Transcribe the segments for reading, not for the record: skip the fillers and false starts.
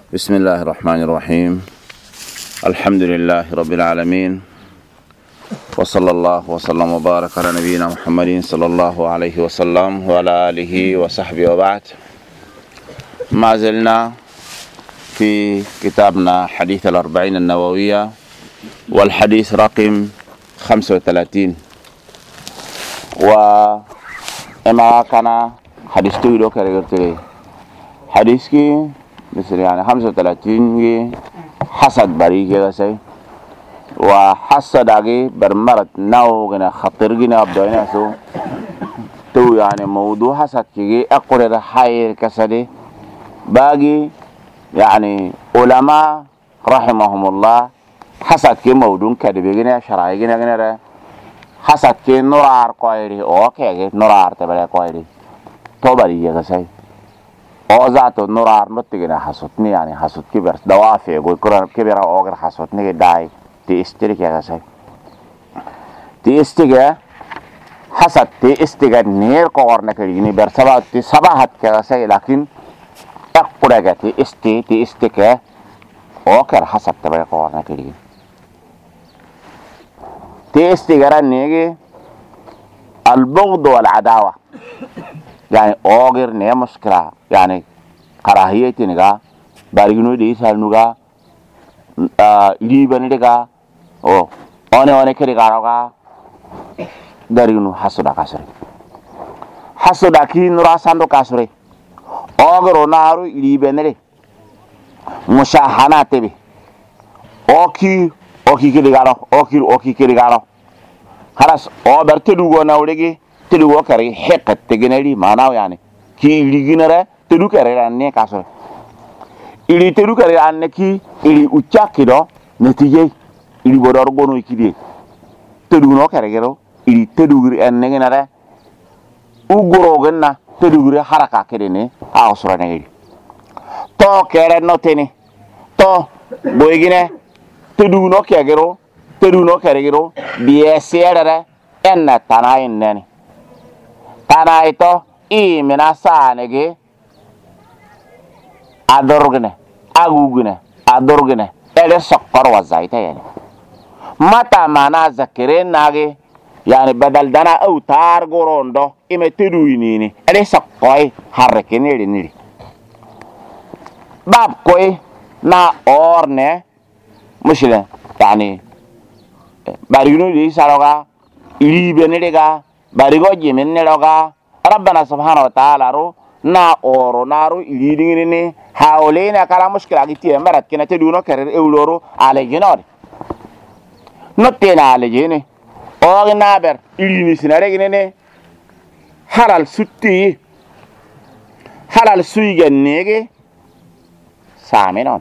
بسم الله الرحمن الرحيم. الحمد لله رب العالمين، وصلى الله وسلم وبارك على نبينا محمد صلى الله عليه وسلم وعلى آله وصحبه وبعد. ما زلنا في كتابنا حديث الأربعين النووية، والحديث رقم 35. وإما كان حديث تيلو كريرتلي حديث كي مثل يعني 35 حسد بريك يا سي، وحسد أجي برمرت ناو جنا خطر جنا أبدأنا سو تو يعني موضوع حسد كي أقرر حير كسده باقي يعني علماء رحمهم الله حسد كي موضوع كده بيجينا شرعي جنا حسد كي نورار قايري أوكي نورار تبرع قايري تو بريك يا سي أوزاتو نورار نتيجة حسدني يعني حسد كبر دوافع يقول كرر كبر أوغر حسدني داي تيستريك يا سي تيستيجا حسد تيستيجا نير قارن كريني برسبة تسبحت كذا سي، لكن أقرأ تيستيكا أوكر حسد تبع قارن كريني تيستيجا نيجي البغض والعداوة، يعني أوغر نيا مشكلة يعني كراهية نيجا بارينو دي سالنوجا ليباني ديجا أو أنا كريجا روجا دارينو حسدا كاسري حسدا كي نورا ساندو كاسري أوغر نارو ليباني مشاهنة تبي أوكي كريجا رو خلاص أو برتدو ناوليجي تلو كاري حقت تجنري ماناو يعني كي ليجنرا تلو كاري أني كاسر إلي تلو كاري أني كي إلي أوتشا كده نتيجة إلي بدار بونو كده تلو نو كاري كده إلي تلو كاري أني كنارا وغروغنا تلو كاري حركة كده نه أوسرا نيجي تو كاري نوتيني تو بويجينه تلو نو كاري كده بيسيرة أن تناين نني تنا itu minasane adorgne agugne adorgne ele sokkor wazaita yani mata mana zakirin nage yani badal dana autar gorondo imetedu inini ele sokkoi harrekeni ni bab koy na orne mushile yani barigno di saroga ilibenega barigo jimin neloga rabbana subhanahu wa ta'ala ro na oro naru ilidingini hawlena kala mushkila giti marat kina teduno karer ewloro alejinor notena alejini o naber ilini sinare gine halal suigenege saminon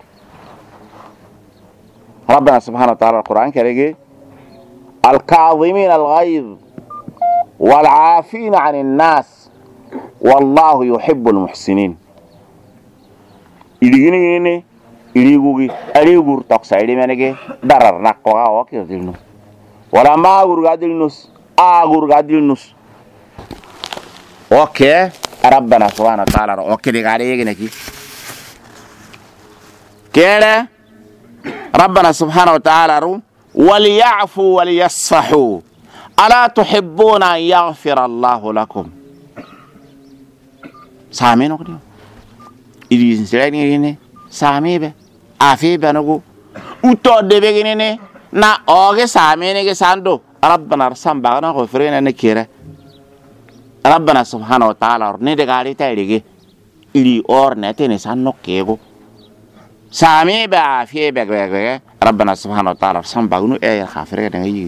rabbana subhanahu wa ta'ala alquran karege الكاظمين الغيظ والعافين عن الناس والله يحب المحسنين. إليني إليغوغي أليغور تقصيري منك درر نقوغا وكير دلنوس ولا ما غورغا دلنوس غورغا دلنوس أوكي ربنا سبحانه وتعالى أوكي لغاري يغنكي كده ربنا سبحانه وتعالى وليعفوا وليصفحوا ألا تحبون أن يغفر الله لكم. سامي نقول إذا سلعني سامي به أفي بنقول وتود بيجيني نا أوجي سامي نيجي ساندو ربنا رسم بعنا غفرنا نكيره ربنا سبحانه وتعالى ندعالي تايرجي إلي أور نتني سانو كيغو سامي به أفي بيجي ربنا سبحانه وتعالى رسم بعنا إيه خافرنا نيجي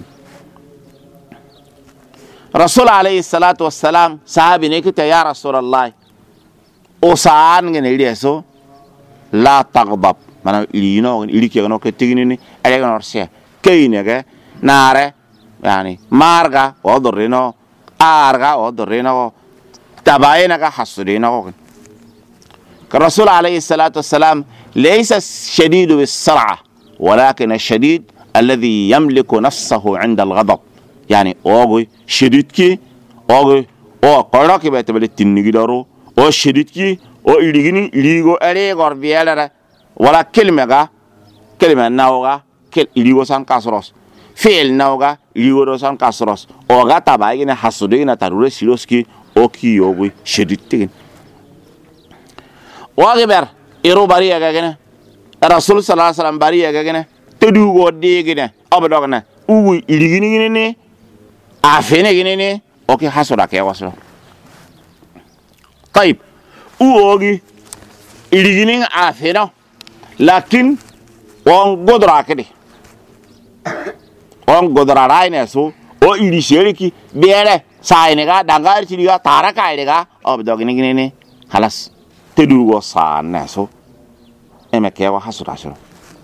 رسول عليه الصلاة والسلام صحابي نكتة يا رسول الله أوسان جنيديسو لا تغضب منا إلينو إليك يغنو كتيجيني أليغنو رسيه كينيجا ناره يعني مارغا ودرينو أرغا ودرينو تباينغا حسودينو الرسول عليه الصلاة والسلام ليس الشديد بالسرعة ولكن الشديد الذي يملك نفسه عند الغضب. يعني أوغي شديد كي أوغي أو قرنا كي بيتبلي تنيجي دارو أو شديد كي أو إليجني إليجو ألي غربيالرا wala kelma nawga iligo san kasros fi'il nawga iligo do san kasros o ga tabai ne hasude na tarure siloski o ki yogu sheditin wagiber iro bari ya gane rasul sallallahu alaihi wasallam bari ya gane tedu go digine obdogna ugu iligini ne afene gine ne o ki hasuda ke waslo طيب uogi iligini afena lakin on godra kede on godra raine so o ili sheriki bere saine ga dangar chiriga tara kaidega obdogini gine ne halas tedu go sana so emeke wa hasura so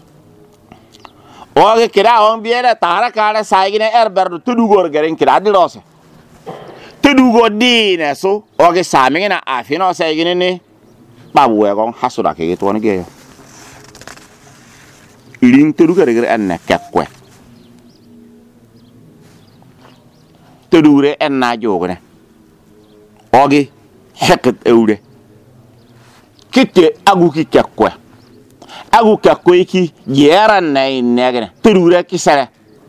oge kira on bere tara kaide saigine erber tedu go geren kira dilose tedu go dine so oge samingina afina saigine ne babu we gon hasura ke to nge iling tedu gere en kekwe tedu re en na jogne oge heket eude kite agu ki kekwe ki yeran nay negne tedu re kisere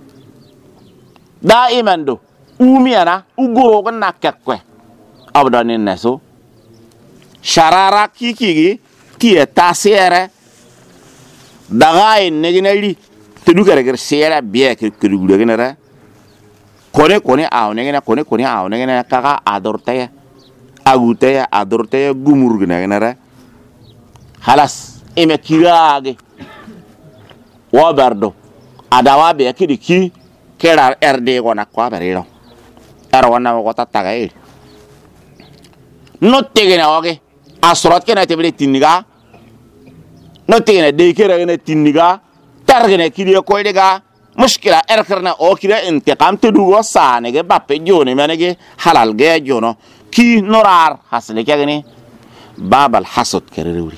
daiman do umiana ugoro gon na kekwe abdanin naso sharara kiki ki tasere dagai neginali tedu gere sera biya ke kedu genera kone aw negena kaka adortaya agutaya adortaya gumur genera halas eme kirage wabardo adawa be kidi ki kera erde gona kwa berero wana ko tatagai no tegena oge asrat kena tebele tiniga no tegena de kera gena tiniga targena kidi ko dega mushkila erkerna o kira intiqam tedugo sane ge bappe joni menege halal ge jono ki norar hasle kagani babal hasud kerewri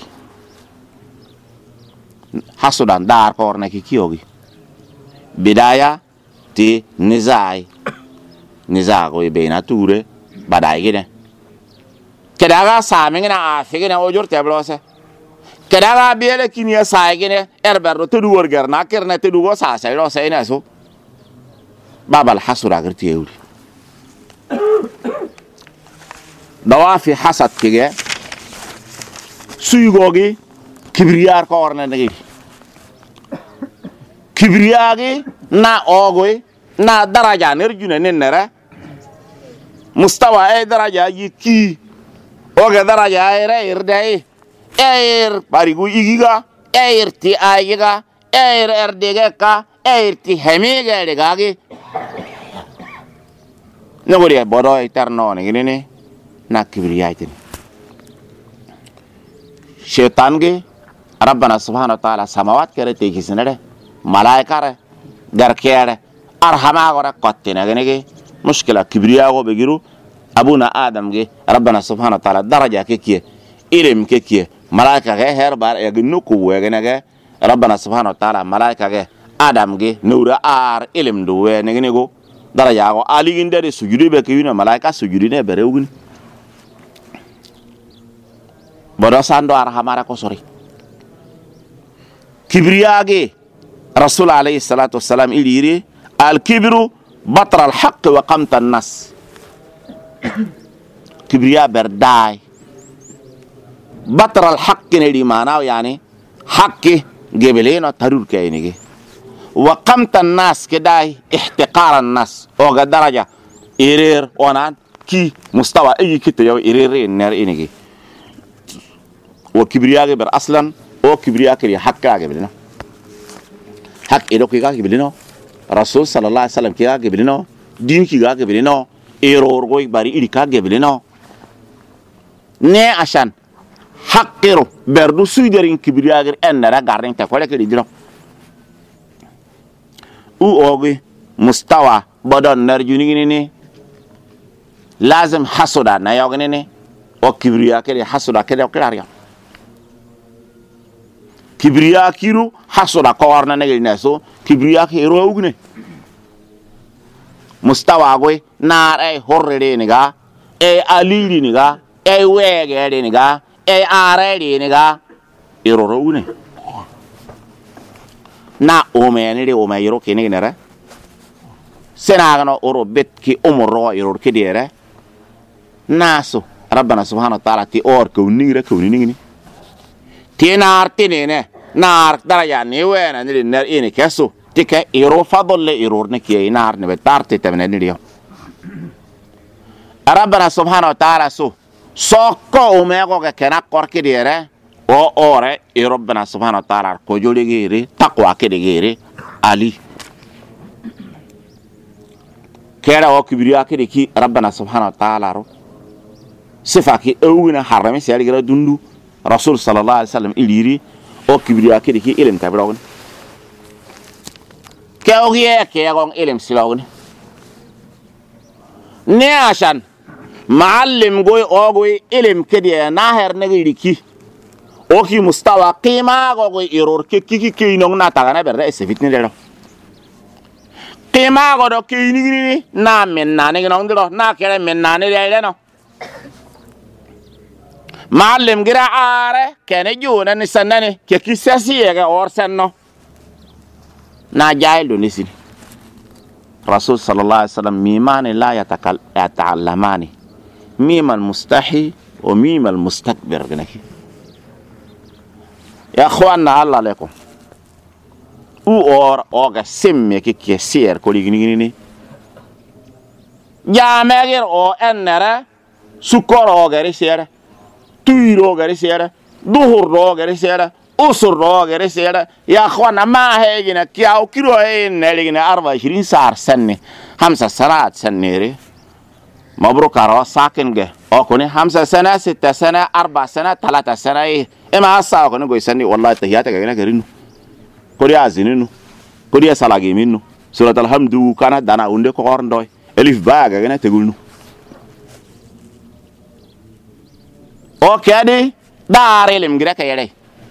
hasudan dar korna ki kiyogi bidaya ti nizai nizago beina ture badai gene kedaga samingina afigina ojor teblose kedaga biele kinia saigine erberro tedugo gerna kerna tedugo sa sayro sayna so babal hasura gerti ewri dawafi hasad kige suygogi kibriyar ko orna ngi kibriyagi na ogoy na daraja nerjuna nenera mustawa ay daraja yiki oge daraja ay irdai barigu igiga ti ayiga erdega ka ti hemiga degagi nogori bodo eterno ngene na kibriyaitin shaytan ge rabbana subhanahu wa ta'ala samawat kare te kisnere malaika re garkere arhama gore qattina gene mushkila kibriya go begiru abuna adam ge rabbana subhanahu wa ta'ala daraja kekiye ilm kekiye malaika ge herbar ya gnu ku wegene ge rabbana subhanahu wa ta'ala malaika ge adam ge nura ar ilm do we ne go daraja go aliginde de sujudi be kiyuna malaika sujudi ne berewgun bodo sando arhamara ko sori kibriya ge rasul alayhi salatu wassalam iliri al kibru batra al haqq wa qamta an nas kibriya berdai batra al haqq ne di mana yani haqqi gebeleno tarur kaynige wa qamta an nas kedai ihtiqar an nas o ga daraja irir onan ki mustawa ay kito yow irir ner inige wa kibriya ge ber aslan o kibriya ke hakka gebeleno hak edo ki ga gebeleno rasul sallallahu alaihi wasallam ki ga gebeleno din ki ga gebeleno error goy bari iri ka gebeleno ne ashan haqqiro berdu suiderin kibriya ge enara garin ta ko le ke diro u ogi mustawa bodon narjuni ni lazim hasuda na yogni ni o kibriya ke hasuda ke o klariya kibriya kiru hasuda ko warna ne neso kibriya ke ro ugne mustawa goy na ay horre ni ga e alili ni ga e wege ni ga e are ni ga iro ro ugne na omeni de omayiro kini nere senagno oro bet ki umro iror kidere naso rabbana subhanahu wa ta'ala ti or ko ningre ko ningni ti nar tinene nar daraja ni wena ni ner ini keso tike iro fadolle iror ne ki nar ne betarte temene ni dio rabbana subhanahu wa ta'ala sokko umego ke kena korki dire o ore e rabbana subhanahu wa ta'ala ko joligiri taqwa kedigiri ali kera o kibriya kediki rabbana subhanahu wa ta'ala ro sifaki ewina harame se aligira dundu rasul sallallahu alaihi wasallam iliri o kibriya kediki ilim kabrawon kewgiye kegon ilim silawon ne ashan معلم goy ogoy ilim kediya na her negiriki oki mustawa qima goy error kiki kinong na tagana berda esefitni dero qima godo kinini na menna ne ginong dero na kere menna ne dero no معلم gira are kene juna ni sanane ke kisasi ga or sanno na jailu nisini rasul sallallahu alaihi wasallam mimani la yata'allamani ميم المستحي وميم المستكبر جنكي يا اخوانا الله عليكم اور اوغا سيم كي كيسير كولي غني جامغير او انرا سكر اوغا ريسير تويرو اوغا ريسير ظهر اوغا ريسير اسر اوغا ريسير يا اخوانا ما هيجينا كياو كيلو هين نلينا 24 ساعه سنه 5 ساعات سنيري مبروك على ساكن او كوني 5 سنه 6 سنه 4 سنه 3 سنه اما اسا كوني غيسني والله تحياتك غنا غرينو كوريا زينينو كوريا سالاغي مينو سوره الحمد كان دانا وندي كو اوردوي الف با غنا تغولنو اوكي دي داري لم غرا كايري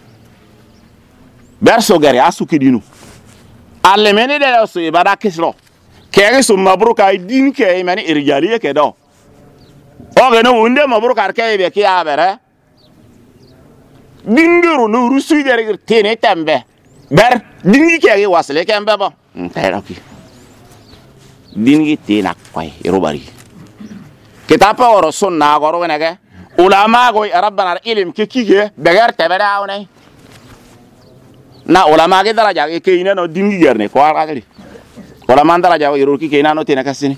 برسو غري اسوكيدينو علمني ده سو يبدا كسلو kege sum mabruka ay din ke mani irjaliye ke do o gano unde mabruka ar ke be ki abere dingiru no rusu dere tene tembe ber dingi ke ge wasle kembe bo tayra ki dingi tina koy irubari kitapa oro sunna goro wenege ulama go rabbana ilim ke kige begar tebere awne na ulama ge daraja ke ina no dingi gerne ko alali wala mandara jawo iruki ke nano tena kasini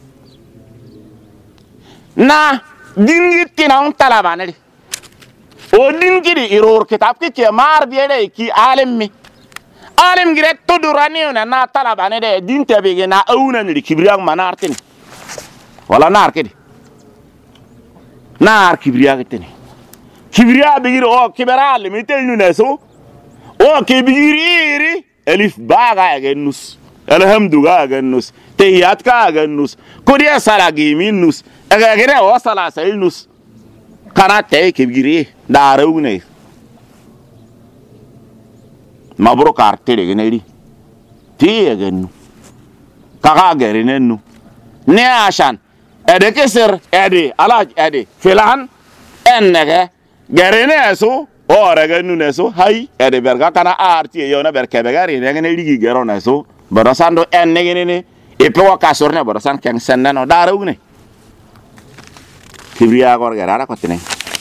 na dingi tina on talabane o dingi di irur kitab ke mar biede ki alim gire to durani na talabane de din tebe na auna ni kibriya manartin wala nar kedi nar kibriya keteni kibriya bigir o kibara limiten nuneso o kibiri elif baga agenus alhamdulillah aganus tahiyat ka aganus kodiya salagi minus agagere o sala sailnus kana tay kibiri darawne mabruk artele generi ti aganu kaga gerinenu ne ashan ede keser ede alaj ede filan ennege gerinesu ora ganu nesu hay ede berga kana arti yona berkebe gari ne ligi geronesu borosando en negene e pewa kasorne borosan keng sennano darawne kibriya gor garara ko tene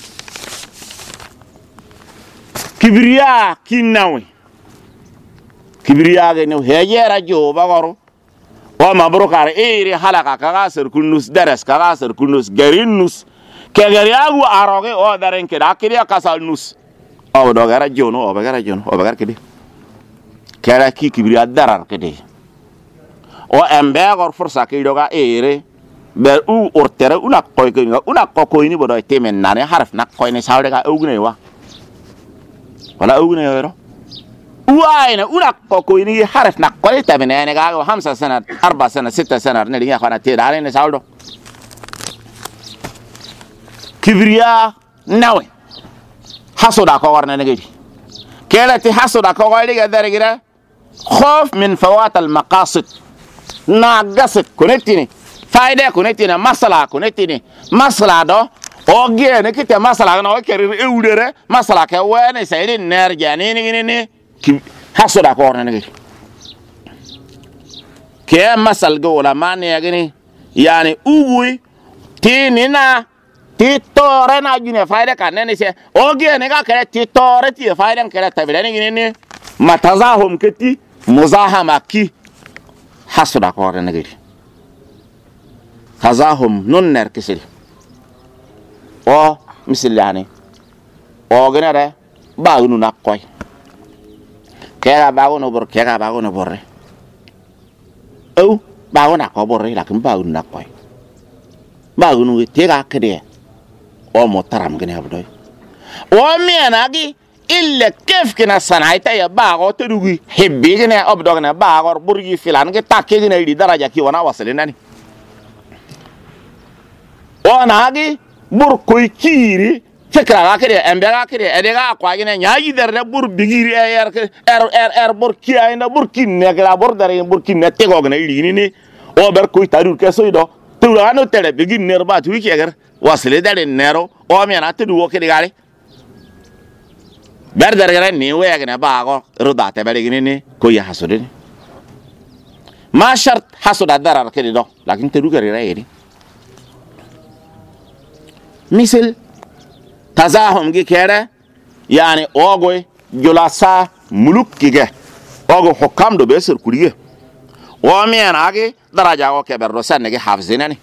kibriya kinawi kibriya ge no hejera jo bagoro o mabrukar iri halaka kaga ser kunus daras kaga ser kunus gerinus ke gariagu aroge o daren ke dakiriya kasal nus o do gara jono o bagara jono o bagar kedi kera ki kibriya darar kede o embe gor forsa ki doga ere ber u ortere una koy ko ni bodo temen nane harf nak koy ni sawde ga ugne wa wala ugne yoro uayna una ko ni harf nak koy temen ne ga 5 سنه 4 سنه 6 سنه ne dinga khana te dare ne sawdo kibriya nawe hasoda ko warna ne gedi kelati hasoda ko ga diga dare gira خوف من فوات المقاصد ناقصت كونتيني فايده كونتيني مساله كونتيني مساله دو اوغي نكيت مساله نو كير اودره مساله كوين سيدين نير جانين ني hasuda ko orne ngi ke masal go la mane yagini yani uwi tinina ti tore na june fayda kanene se oge ne ga kare ti tore ti fayda kare tabirani gini matazahum keti muzahama ki hasuda ko orne ngi tazahum non ner kisiri o misilani o genere baagnu nakoy kera baagono bor kera baagono borre baagona ko borre lakin baagnu nakoy baagnu tega kede o motaram gene abdoy o mianagi ille kef kena sanaita ya baago tedugi hebbi gene obdogna baagor burgi filan ge takke gene di daraja ki wana wasalenani o nagi bur koy kiri fikra ga kede embe ga kede edega kwa gine nyaagi derne bur bigiri bur ki ayna bur kinne gra bur dare bur kinne tego gna lini ni o ber koy tadur ke soido tulano tele bigin nerba tu keger wasle dare nero o mena tudu wo kede gale ber dare gre ni we gna baago rudate bele gine ni koy hasudini ma shart hasuda darar kede do lakin tudu gare rayedi misal tazahum gi kere yani ogoy julasa muluk kige ogo hukam do besir kuriye o mena age daraja o keberdo sanne hafzinani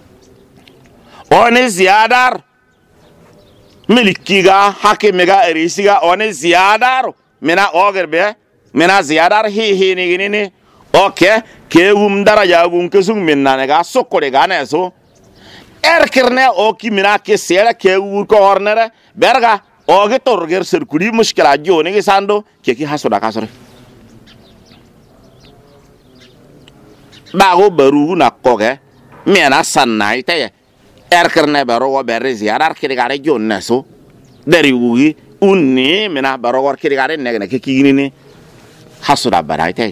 oni ziyadar milikiga hakimiga erisiga oni ziyadar mena ogerbe mena ziyadar hi ni gini oke kewum daraja gun kesung minna ga sokore ga neso erkirne o ki mina ke sera ke ur ko hornere berga o ge torger serkuri mushkila joni ge sando ke ki hasuda kasore bago baru na koge mena sanna ite erkirne baro wo berre ziyarar ki gare jonna so dari ugi unni mina baro wor ki gare ne ke ki ni hasuda baraite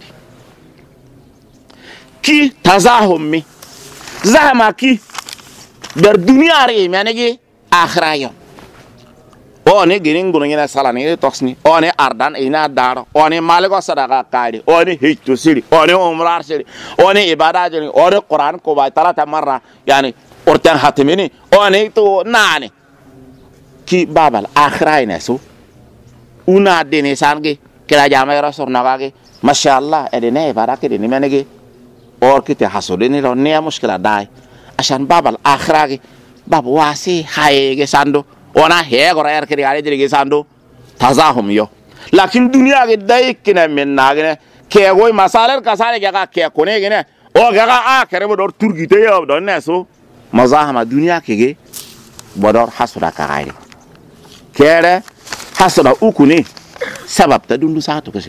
ki tazahum mi zahama ki ber dunia re menegi akhrayo one girin gunu ngina salani toxni one ardan ina dar one malego sadaqa qadi one hijju siri one umrar siri one ibada jeni one quran ko ba talata marra yani urtan hatimini one to nani ki babal akhrayna su una dene sangi kila jama rasul nagage mashallah edene ibada ke dene menegi or kite hasudeni lo ne mushkila dai عشان باب الآخرة باب واسي هاي جساندو وانا هي غير كذي على دري جساندو تزاهم يو لكن الدنيا قداي كنا من ناقنا كي أقول مسألة كسالة جاكا كي أكونه كنا أو جاكا كريم بدور تركي تيا بدور نسو مزاحم الدنيا كي بدور حصل كعاير كيره حصل أكوني سبب تدون ساعته كسر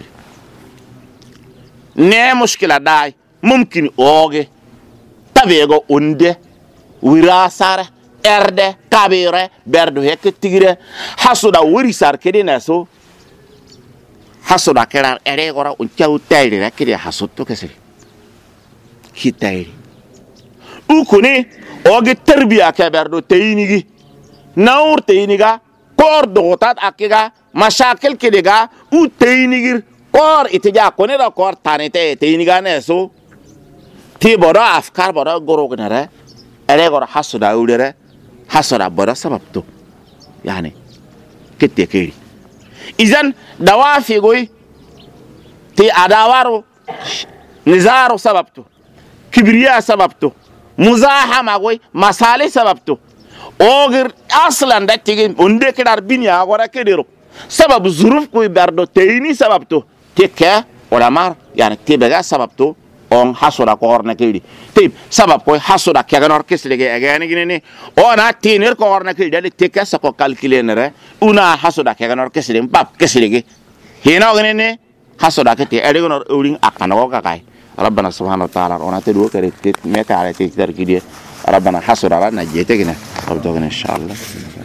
نه مشكلة داي ممكن أوجي tabego unde wirasar erde kabire berdo hek tigre hasuda wirisar kedina so hasuda kerar ere gora unchau tayri rakide hasutto kesiri hitayri ukuni oge terbiya ke berdo tayinigi naur tayiniga kor dogotat akiga mashakil kediga u tayinigir kor itija konera kor tanete tayiniga neso ti bodo afkar bodo gorognere ere gor hasuda udere hasuda bodo sababto yani kitekeri izan dawafi goy ti adawaru nizaru sababto kibriya sababto muzahama goy masali sababto ogir aslan da tigi unde kedar binya gora kedero sabab zuruf koy berdo teyni sababto tekke olamar yani tibega sababto on hasura ko orna kidi tib sabab ko hasura keganor kislege agani gine ona tinir ko orna kidi dali tekka sa ko calculer una hasura keganor kisle bab kislege hina gine hasura kete edegonor uring akano ka kai rabbana subhanahu wa ta'ala ona tedu kare tet meta ala tek dar kidi rabbana hasura na jete gine abdogna inshallah